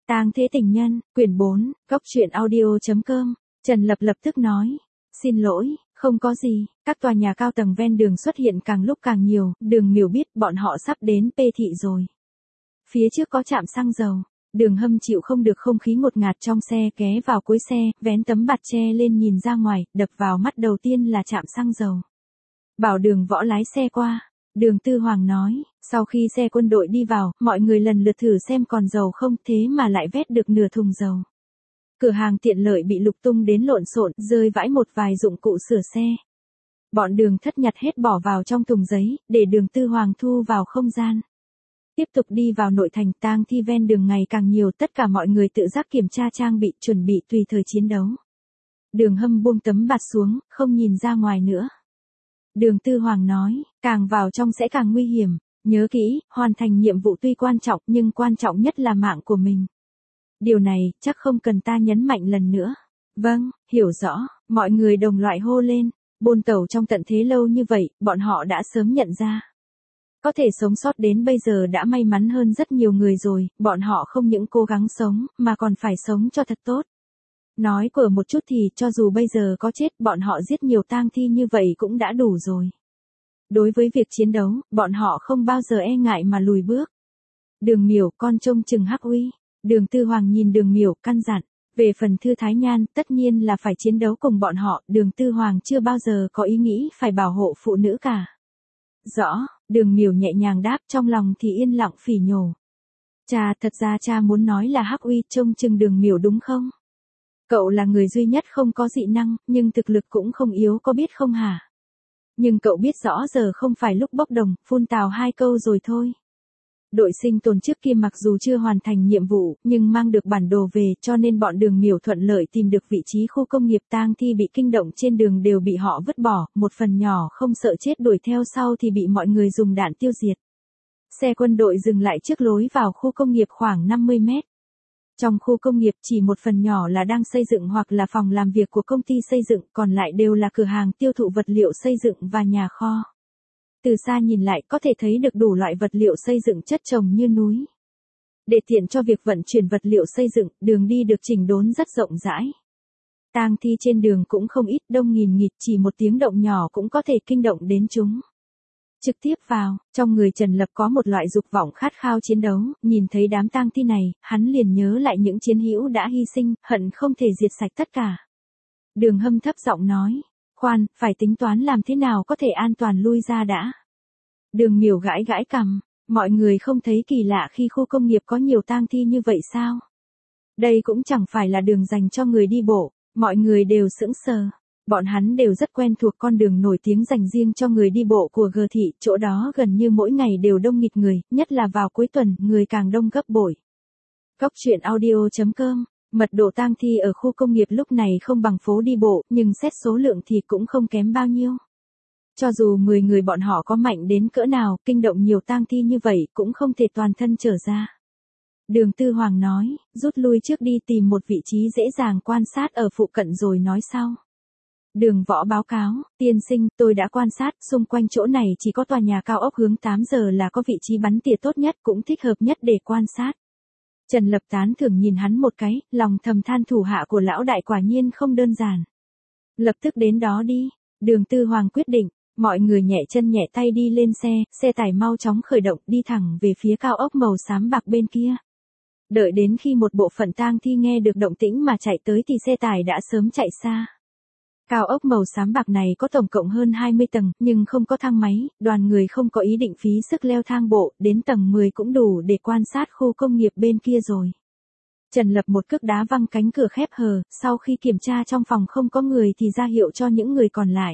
Tang Thế Tình Nhân, quyển 4, góc truyện audio.com. Trần Lập lập tức nói. Xin lỗi, không có gì. Các tòa nhà cao tầng ven đường xuất hiện càng lúc càng nhiều, Đường Miểu biết bọn họ sắp đến P thị rồi. Phía trước có trạm xăng dầu. Đường Hâm chịu không được không khí ngột ngạt trong xe, ghé vào cuối xe, vén tấm bạt che lên nhìn ra ngoài, đập vào mắt đầu tiên là trạm xăng dầu. Bảo Đường Võ lái xe qua. Đường Tư Hoàng nói, sau khi xe quân đội đi vào, mọi người lần lượt thử xem còn dầu không, thế mà lại vét được nửa thùng dầu. Cửa hàng tiện lợi bị lục tung đến lộn xộn, rơi vãi một vài dụng cụ sửa xe. Bọn Đường Thất nhặt hết bỏ vào trong thùng giấy, để Đường Tư Hoàng thu vào không gian. Tiếp tục đi vào nội thành, tang thi ven đường ngày càng nhiều, tất cả mọi người tự giác kiểm tra trang bị, chuẩn bị tùy thời chiến đấu. Đường Hâm buông tấm bạt xuống, không nhìn ra ngoài nữa. Đường Tư Hoàng nói, càng vào trong sẽ càng nguy hiểm, nhớ kỹ, hoàn thành nhiệm vụ tuy quan trọng nhưng quan trọng nhất là mạng của mình. Điều này, chắc không cần ta nhấn mạnh lần nữa. Vâng, hiểu rõ, mọi người đồng loại hô lên. Bôn tẩu trong tận thế lâu như vậy, bọn họ đã sớm nhận ra. Có thể sống sót đến bây giờ đã may mắn hơn rất nhiều người rồi, bọn họ không những cố gắng sống, mà còn phải sống cho thật tốt. Nói của một chút thì, cho dù bây giờ có chết, bọn họ giết nhiều tang thi như vậy cũng đã đủ rồi. Đối với việc chiến đấu, bọn họ không bao giờ e ngại mà lùi bước. Đường Miểu, con trông chừng Hắc Uy. Đường Tư Hoàng nhìn Đường Miểu, căn dặn. Về phần Thư Thái Nhan, tất nhiên là phải chiến đấu cùng bọn họ, Đường Tư Hoàng chưa bao giờ có ý nghĩ phải bảo hộ phụ nữ cả. Rõ, Đường Miểu nhẹ nhàng đáp, trong lòng thì yên lặng phỉ nhổ. Cha, thật ra cha muốn nói là Hắc Uy trông chừng Đường Miểu đúng không? Cậu là người duy nhất không có dị năng, nhưng thực lực cũng không yếu, có biết không hả? Nhưng cậu biết rõ giờ không phải lúc bốc đồng, phun tào hai câu rồi thôi. Đội sinh tồn trước kia mặc dù chưa hoàn thành nhiệm vụ, nhưng mang được bản đồ về, cho nên bọn Đường Miểu thuận lợi tìm được vị trí khu công nghiệp. Tang thi bị kinh động trên đường đều bị họ vứt bỏ, một phần nhỏ không sợ chết đuổi theo sau thì bị mọi người dùng đạn tiêu diệt. Xe quân đội dừng lại trước lối vào khu công nghiệp khoảng 50 mét. Trong khu công nghiệp chỉ một phần nhỏ là đang xây dựng hoặc là phòng làm việc của công ty xây dựng, còn lại đều là cửa hàng tiêu thụ vật liệu xây dựng và nhà kho. Từ xa nhìn lại có thể thấy được đủ loại vật liệu xây dựng chất chồng như núi. Để tiện cho việc vận chuyển vật liệu xây dựng, đường đi được chỉnh đốn rất rộng rãi. Tang thi trên đường cũng không ít, đông nghìn nghịt, chỉ một tiếng động nhỏ cũng có thể kinh động đến chúng. Trực tiếp vào, trong người Trần Lập có một loại dục vọng khát khao chiến đấu, nhìn thấy đám tang thi này, hắn liền nhớ lại những chiến hữu đã hy sinh, hận không thể diệt sạch tất cả. Đường Hâm thấp giọng nói, khoan, phải tính toán làm thế nào có thể an toàn lui ra đã. Đường Miểu gãi gãi cằm, mọi người không thấy kỳ lạ khi khu công nghiệp có nhiều tang thi như vậy sao? Đây cũng chẳng phải là đường dành cho người đi bộ, mọi người đều sững sờ. Bọn hắn đều rất quen thuộc con đường nổi tiếng dành riêng cho người đi bộ của G thị, chỗ đó gần như mỗi ngày đều đông nghịt người, nhất là vào cuối tuần, người càng đông gấp bội. Góc truyện audio.com. Mật độ tang thi ở khu công nghiệp lúc này không bằng phố đi bộ, nhưng xét số lượng thì cũng không kém bao nhiêu. Cho dù 10 người bọn họ có mạnh đến cỡ nào, kinh động nhiều tang thi như vậy cũng không thể toàn thân trở ra. Đường Tư Hoàng nói, rút lui trước đi, tìm một vị trí dễ dàng quan sát ở phụ cận rồi nói sau. Đường Võ báo cáo, tiên sinh, tôi đã quan sát, xung quanh chỗ này chỉ có tòa nhà cao ốc hướng 8 giờ là có vị trí bắn tỉa tốt nhất, cũng thích hợp nhất để quan sát. Trần Lập tán thưởng nhìn hắn một cái, lòng thầm than thủ hạ của lão đại quả nhiên không đơn giản. Lập tức đến đó đi. Đường Tư Hoàng quyết định, mọi người nhẹ chân nhẹ tay đi lên xe, xe tải mau chóng khởi động đi thẳng về phía cao ốc màu xám bạc bên kia. Đợi đến khi một bộ phận tang thi nghe được động tĩnh mà chạy tới thì xe tải đã sớm chạy xa. Cao ốc màu xám bạc này có tổng cộng hơn 20 tầng, nhưng không có thang máy, đoàn người không có ý định phí sức leo thang bộ, đến tầng 10 cũng đủ để quan sát khu công nghiệp bên kia rồi. Trần Lập một cước đá văng cánh cửa khép hờ, sau khi kiểm tra trong phòng không có người thì ra hiệu cho những người còn lại.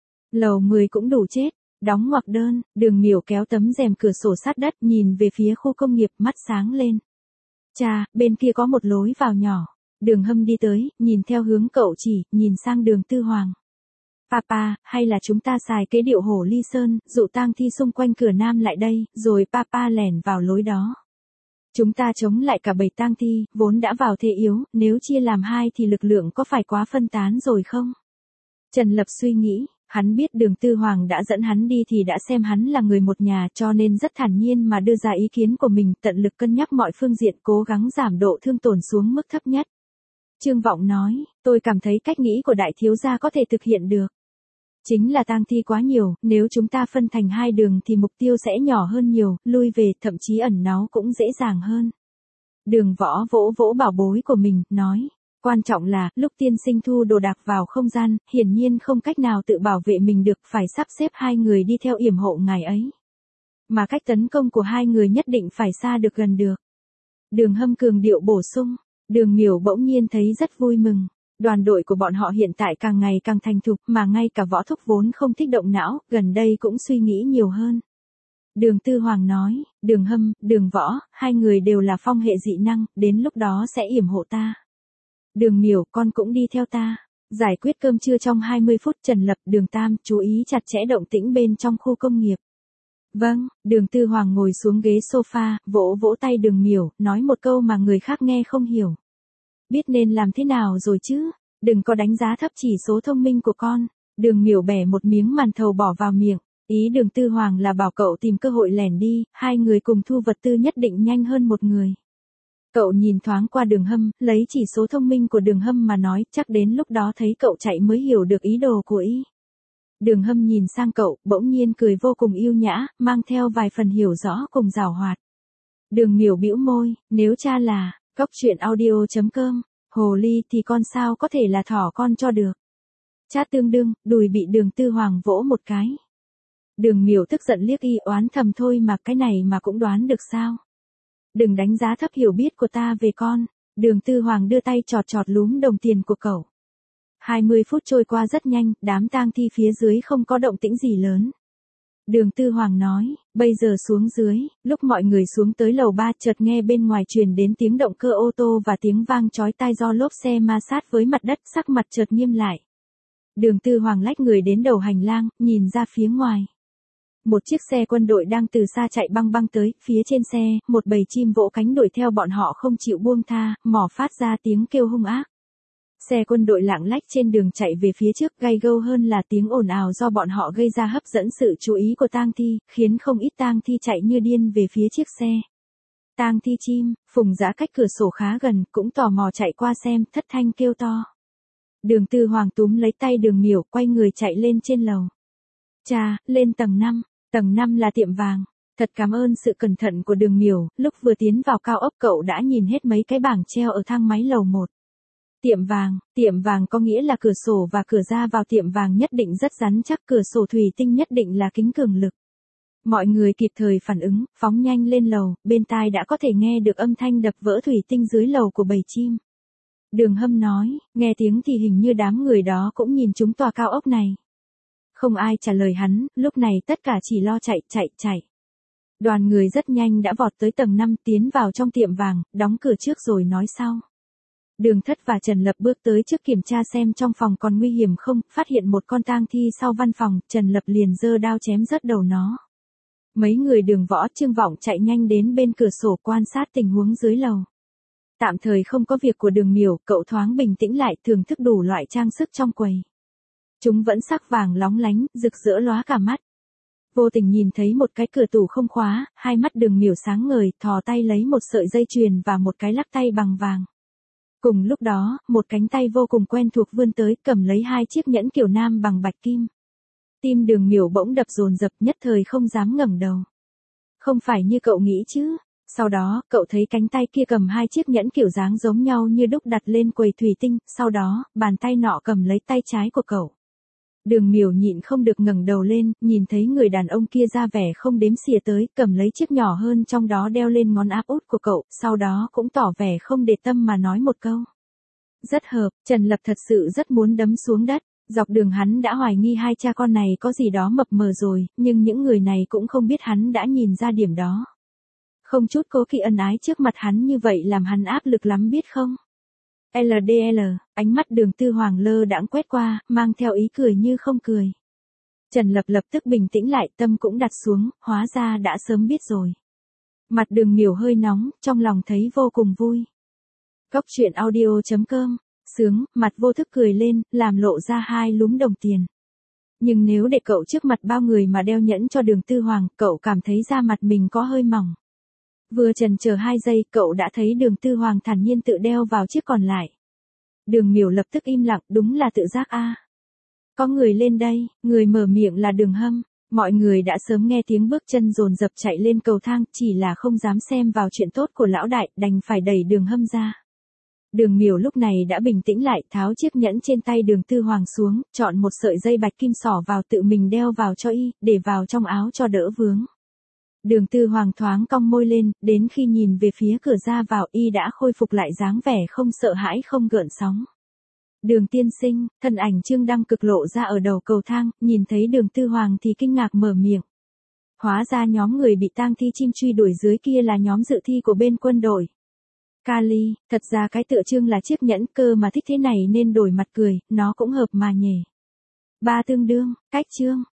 Lầu 10 cũng đủ chết, đóng ngoặc đơn, Đường Miểu kéo tấm rèm cửa sổ sát đất nhìn về phía khu công nghiệp, mắt sáng lên. Cha, bên kia có một lối vào nhỏ. Đường Hâm đi tới, nhìn theo hướng cậu chỉ, nhìn sang Đường Tư Hoàng. Papa, hay là chúng ta xài cái điệu hổ ly sơn, dụ tang thi xung quanh cửa nam lại đây, rồi papa lẻn vào lối đó. Chúng ta chống lại cả bầy tang thi, vốn đã vào thế yếu, nếu chia làm hai thì lực lượng có phải quá phân tán rồi không? Trần Lập suy nghĩ, Hắn biết Đường Tư Hoàng đã dẫn hắn đi thì đã xem hắn là người một nhà cho nên rất thản nhiên mà đưa ra ý kiến của mình, tận lực cân nhắc mọi phương diện, cố gắng giảm độ thương tổn xuống mức thấp nhất. Trương Vọng nói, tôi cảm thấy cách nghĩ của đại thiếu gia có thể thực hiện được. Chính là tang thi quá nhiều, nếu chúng ta phân thành hai đường thì mục tiêu sẽ nhỏ hơn nhiều, lui về thậm chí ẩn náu cũng dễ dàng hơn. Đường Võ vỗ vỗ bảo bối của mình, nói. Quan trọng là, lúc tiên sinh thu đồ đạc vào không gian, hiển nhiên không cách nào tự bảo vệ mình được, phải sắp xếp hai người đi theo yểm hộ ngài ấy. Mà cách tấn công của hai người nhất định phải xa được gần được. Đường Hâm cường điệu bổ sung, Đường Miểu bỗng nhiên thấy rất vui mừng. Đoàn đội của bọn họ hiện tại càng ngày càng thành thục, mà ngay cả Võ Thúc vốn không thích động não, gần đây cũng suy nghĩ nhiều hơn. Đường Tư Hoàng nói, Đường Hâm, Đường Võ, hai người đều là phong hệ dị năng, đến lúc đó sẽ yểm hộ ta. Đường Miểu, con cũng đi theo ta. Giải quyết cơm trưa trong 20 phút. Trần Lập, Đường Tam, chú ý chặt chẽ động tĩnh bên trong khu công nghiệp. Vâng, Đường Tư Hoàng ngồi xuống ghế sofa, vỗ vỗ tay Đường Miểu, nói một câu mà người khác nghe không hiểu. Biết nên làm thế nào rồi chứ, đừng có đánh giá thấp chỉ số thông minh của con. Đường Miểu bẻ một miếng màn thầu bỏ vào miệng. Ý Đường Tư Hoàng là bảo cậu tìm cơ hội lẻn đi, hai người cùng thu vật tư nhất định nhanh hơn một người. Cậu nhìn thoáng qua Đường Hâm, lấy chỉ số thông minh của Đường Hâm mà nói, chắc đến lúc đó thấy cậu chạy mới hiểu được ý đồ của y. Đường Hâm nhìn sang cậu, bỗng nhiên cười vô cùng yêu nhã, mang theo vài phần hiểu rõ cùng giảo hoạt. Đường Miểu bĩu môi, nếu cha là, goctruyện.audio.com, hồ ly thì con sao có thể là thỏ con cho được. Chát tương đương, đùi bị Đường Tư Hoàng vỗ một cái. Đường Miểu tức giận liếc y, oán thầm thôi mà cái này mà cũng đoán được sao. Đừng đánh giá thấp hiểu biết của ta về con. Đường Tư Hoàng đưa tay chọt chọt lúm đồng tiền của cậu. 20 phút trôi qua rất nhanh, đám tang thi phía dưới không có động tĩnh gì lớn. Đường Tư Hoàng nói, bây giờ xuống dưới, lúc mọi người xuống tới lầu 3 chợt nghe bên ngoài truyền đến tiếng động cơ ô tô và tiếng vang chói tai do lốp xe ma sát với mặt đất, sắc mặt chợt nghiêm lại. Đường Tư Hoàng lách người đến đầu hành lang, nhìn ra phía ngoài. Một chiếc xe quân đội đang từ xa chạy băng băng tới, phía trên xe, một bầy chim vỗ cánh đuổi theo bọn họ không chịu buông tha, mỏ phát ra tiếng kêu hung ác. Xe quân đội lạng lách trên đường chạy về phía trước, gay gâu hơn là tiếng ồn ào do bọn họ gây ra hấp dẫn sự chú ý của tang thi, khiến không ít tang thi chạy như điên về phía chiếc xe. Tang thi chim, Phùng Dã cách cửa sổ khá gần, cũng tò mò chạy qua xem, thất thanh kêu to. Đường Tư Hoàng túm lấy tay Đường Miểu, quay người chạy lên trên lầu. Cha, lên tầng 5. Tầng 5 là tiệm vàng. Thật cảm ơn sự cẩn thận của Đường Miểu, lúc vừa tiến vào cao ốc cậu đã nhìn hết mấy cái bảng treo ở thang máy lầu 1. Tiệm vàng có nghĩa là cửa sổ và cửa ra vào tiệm vàng nhất định rất rắn chắc, cửa sổ thủy tinh nhất định là kính cường lực. Mọi người kịp thời phản ứng, phóng nhanh lên lầu, bên tai đã có thể nghe được âm thanh đập vỡ thủy tinh dưới lầu của bầy chim. Đường Hâm nói, nghe tiếng thì hình như đám người đó cũng nhìn chúng tòa cao ốc này. Không ai trả lời hắn, lúc này tất cả chỉ lo chạy. Đoàn người rất nhanh đã vọt tới tầng 5, tiến vào trong tiệm vàng, đóng cửa trước rồi nói sau. Đường Thất và Trần Lập bước tới trước kiểm tra xem trong phòng còn nguy hiểm không, phát hiện một con tang thi sau văn phòng, Trần Lập liền giơ đao chém rớt đầu nó. Mấy người Đường Võ, Trương Vọng chạy nhanh đến bên cửa sổ quan sát tình huống dưới lầu. Tạm thời không có việc của Đường Miểu, cậu thoáng bình tĩnh lại, thưởng thức đủ loại trang sức trong quầy. Chúng vẫn sắc vàng lóng lánh, rực rỡ lóa cả mắt. Vô tình nhìn thấy một cái cửa tủ không khóa, hai mắt Đường Miểu sáng ngời, thò tay lấy một sợi dây chuyền và một cái lắc tay bằng vàng. Cùng lúc đó, một cánh tay vô cùng quen thuộc vươn tới, cầm lấy hai chiếc nhẫn kiểu nam bằng bạch kim. Tim Đường Miểu bỗng đập dồn dập, nhất thời không dám ngẩng đầu. Không phải như cậu nghĩ chứ? Sau đó, cậu thấy cánh tay kia cầm hai chiếc nhẫn kiểu dáng giống nhau như đúc đặt lên quầy thủy tinh, sau đó, bàn tay nọ cầm lấy tay trái của cậu. Đường Miểu nhịn không được ngẩng đầu lên, nhìn thấy người đàn ông kia ra vẻ không đếm xỉa tới, cầm lấy chiếc nhỏ hơn trong đó đeo lên ngón áp út của cậu, sau đó cũng tỏ vẻ không để tâm mà nói một câu. Rất hợp, Trần Lập thật sự rất muốn đấm xuống đất, dọc đường hắn đã hoài nghi hai cha con này có gì đó mập mờ rồi, nhưng những người này cũng không biết hắn đã nhìn ra điểm đó. Không chút cố kỵ ân ái trước mặt hắn như vậy làm hắn áp lực lắm biết không? LDL, ánh mắt Đường Tư Hoàng lơ đãng quét qua, mang theo ý cười như không cười. Trần Lập lập tức bình tĩnh lại, tâm cũng đặt xuống, hóa ra đã sớm biết rồi. Mặt Đường Miểu hơi nóng, trong lòng thấy vô cùng vui. Goctruyện.audio.com, sướng, mặt vô thức cười lên, làm lộ ra hai lúm đồng tiền. Nhưng nếu để cậu trước mặt bao người mà đeo nhẫn cho Đường Tư Hoàng, cậu cảm thấy da mặt mình có hơi mỏng. Vừa chần chờ 2 giây, cậu đã thấy Đường Tư Hoàng thản nhiên tự đeo vào chiếc còn lại. Đường Miểu lập tức im lặng, đúng là tự giác a. Có người lên đây, người mở miệng là Đường Hâm. Mọi người đã sớm nghe tiếng bước chân dồn dập chạy lên cầu thang, chỉ là không dám xem vào chuyện tốt của lão đại, đành phải đẩy Đường Hâm ra. Đường Miểu lúc này đã bình tĩnh lại, tháo chiếc nhẫn trên tay Đường Tư Hoàng xuống, chọn một sợi dây bạch kim xỏ vào tự mình đeo vào cho y, để vào trong áo cho đỡ vướng. Đường Tư Hoàng thoáng cong môi lên, đến khi nhìn về phía cửa ra vào y đã khôi phục lại dáng vẻ không sợ hãi không gợn sóng. Đường tiên sinh, thân ảnh Trương Đăng Cực lộ ra ở đầu cầu thang, nhìn thấy Đường Tư Hoàng thì kinh ngạc mở miệng. Hóa ra nhóm người bị tang thi chim truy đuổi dưới kia là nhóm dự thi của bên quân đội. Kali, thật ra cái tựa Trương là chiếc nhẫn cơ mà thích thế này nên đổi mặt cười, nó cũng hợp mà nhỉ. 3 tương đương, cách Trương.